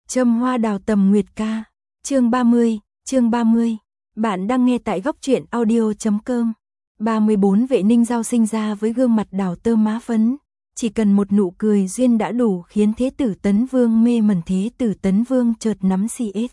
Châm hoa đào tầm nguyệt ca. Chương 30. Bạn đang nghe tại góc truyện audio.com. 34 Vệ Ninh Giao sinh ra với gương mặt đào tơ má phấn, chỉ cần một nụ cười duyên đã đủ khiến Thế tử Tấn Vương mê mẩn. Thế tử Tấn Vương chợt nắm CS.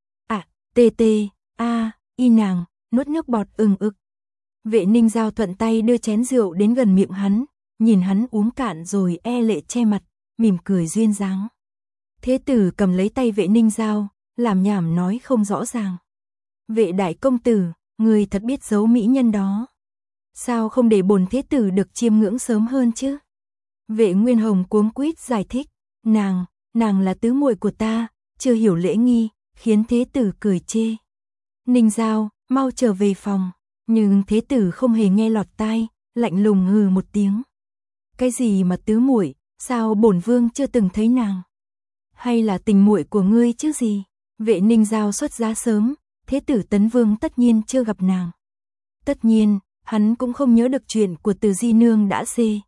Y nàng, nuốt nước bọt ừng ực. Vệ Ninh Giao thuận tay đưa chén rượu đến gần miệng hắn, nhìn hắn uống cạn rồi lệ che mặt, mỉm cười duyên dáng. Thế tử cầm lấy tay Vệ Ninh Giao, làm nhảm nói không rõ ràng. Vệ đại công tử, người thật biết giấu mỹ nhân đó. Sao không để bổn thế tử được chiêm ngưỡng sớm hơn chứ? Vệ Nguyên Hồng cuống quýt giải thích, nàng là tứ muội của ta, chưa hiểu lễ nghi, khiến thế tử cười chê. Ninh Giao, mau trở về phòng. Nhưng thế tử không hề nghe lọt tai, lạnh lùng hừ một tiếng. Cái gì mà tứ muội, sao bổn vương chưa từng thấy nàng? Hay là tình muội của ngươi chứ gì? Vệ Ninh Giao xuất giá sớm, thế tử Tấn Vương tất nhiên chưa gặp nàng. Tất nhiên, hắn cũng không nhớ được chuyện của Từ Di Nương đã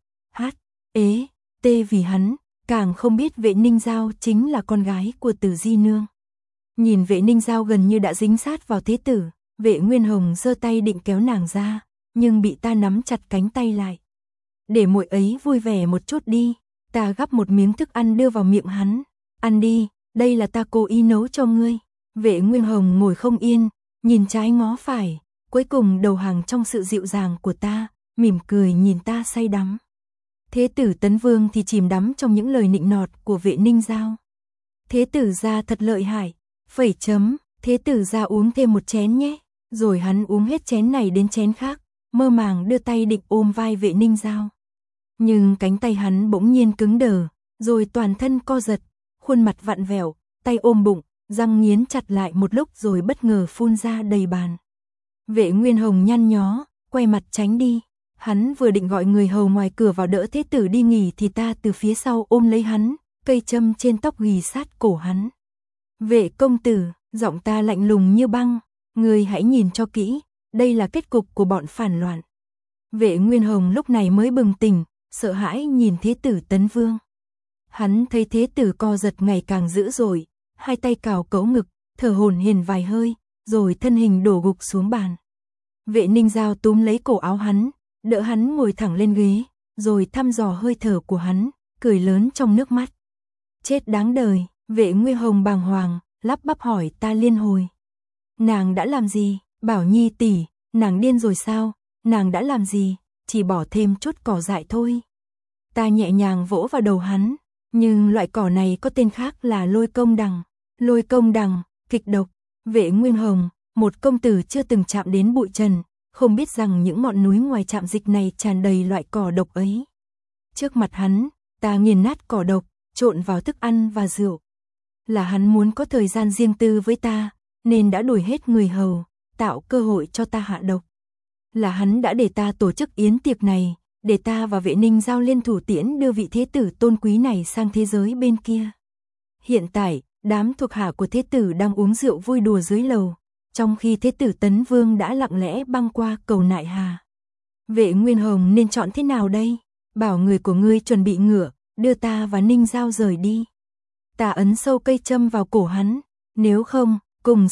vì hắn, càng không biết Vệ Ninh Giao chính là con gái của Từ Di Nương. Nhìn Vệ Ninh Giao gần như đã dính sát vào thế tử, Vệ Nguyên Hồng giơ tay định kéo nàng ra, nhưng bị ta nắm chặt cánh tay lại. Để muội ấy vui vẻ một chút đi, ta gắp một miếng thức ăn đưa vào miệng hắn. Ăn đi, đây là ta cố ý nấu cho ngươi. Vệ Nguyên Hồng ngồi không yên, nhìn trái ngó phải, cuối cùng đầu hàng trong sự dịu dàng của ta, mỉm cười nhìn ta say đắm. Thế tử Tấn Vương thì chìm đắm trong những lời nịnh nọt của Vệ Ninh Giao. Thế tử gia thật lợi hại, thế tử gia uống thêm một chén nhé. Rồi hắn uống hết chén này đến chén khác, mơ màng đưa tay định ôm vai Vệ Ninh Giao. Nhưng cánh tay hắn bỗng nhiên cứng đờ, rồi toàn thân co giật, khuôn mặt vặn vẹo, tay ôm bụng, răng nghiến chặt lại một lúc rồi bất ngờ phun ra đầy bàn. Vệ Nguyên Hồng nhăn nhó, quay mặt tránh đi. Hắn vừa định gọi người hầu ngoài cửa vào đỡ thế tử đi nghỉ thì ta từ phía sau ôm lấy hắn, cây châm trên tóc ghì sát cổ hắn. Vệ công tử, giọng ta lạnh lùng như băng, người hãy nhìn cho kỹ, đây là kết cục của bọn phản loạn. Vệ Nguyên Hồng lúc này mới bừng tỉnh, sợ hãi nhìn thế tử Tấn Vương. Hắn thấy thế tử co giật ngày càng dữ dội, hai tay cào cấu ngực, thở hổn hển vài hơi, rồi thân hình đổ gục xuống bàn. Vệ Ninh Giao túm lấy cổ áo hắn, đỡ hắn ngồi thẳng lên ghế, rồi thăm dò hơi thở của hắn, cười lớn trong nước mắt. Chết đáng đời, Vệ Nguyên Hồng bàng hoàng, lắp bắp hỏi ta liên hồi. Nàng đã làm gì? Bảo Nhi tỷ, nàng điên rồi sao? Nàng đã làm gì? Chỉ bỏ thêm chút cỏ dại thôi. Ta nhẹ nhàng vỗ vào đầu hắn, nhưng loại cỏ này có tên khác là lôi công đằng. Lôi công đằng, kịch độc. Vệ Nguyên Hồng, một công tử chưa từng chạm đến bụi trần, không biết rằng những ngọn núi ngoài trạm dịch này tràn đầy loại cỏ độc ấy. Trước mặt hắn, ta nghiền nát cỏ độc, trộn vào thức ăn và rượu. Là hắn muốn có thời gian riêng tư với ta, nên đã đuổi hết người hầu, tạo cơ hội cho ta hạ độc. Là hắn đã để ta tổ chức yến tiệc này, để ta và Vệ Ninh Giao liên thủ tiễn đưa vị thế tử tôn quý này sang thế giới bên kia. Hiện tại, đám thuộc hạ của thế tử đang uống rượu vui đùa dưới lầu, trong khi thế tử Tấn Vương đã lặng lẽ băng qua cầu Nại Hà. Vệ Nguyên Hồng nên chọn thế nào đây? Bảo người của ngươi chuẩn bị ngựa, đưa ta và Ninh Giao rời đi. Ta ấn sâu cây châm vào cổ hắn, nếu không, cùng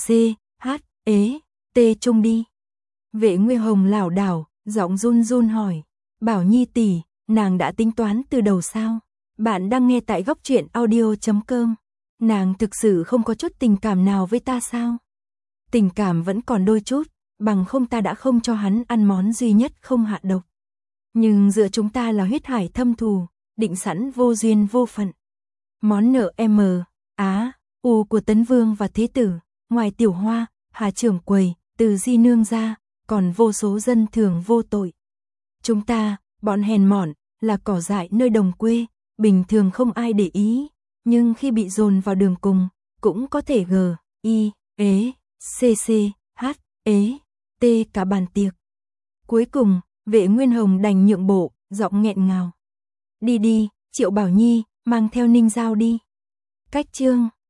chung đi. Vệ Nguyên Hồng lảo đảo, giọng run run hỏi, Bảo Nhi tỷ, nàng đã tính toán từ đầu sao? Bạn đang nghe tại góc truyện audio.com. Nàng thực sự không có chút tình cảm nào với ta sao? Tình cảm vẫn còn đôi chút, bằng không ta đã không cho hắn ăn món duy nhất không hạ độc. Nhưng giữa chúng ta là huyết hải thâm thù, định sẵn vô duyên vô phận. Món nợ của Tấn Vương và Thế tử, ngoài Tiểu Hoa, Hà trưởng quầy, Từ Di Nương ra, còn vô số dân thường vô tội. Chúng ta, bọn hèn mọn, là cỏ dại nơi đồng quê, bình thường không ai để ý, nhưng khi bị dồn vào đường cùng, cũng có thể cả bàn tiệc. Cuối cùng, Vệ Nguyên Hồng đành nhượng bộ, giọng nghẹn ngào. Đi đi, Triệu Bảo Nhi, mang theo Ninh Giao đi. Cách chương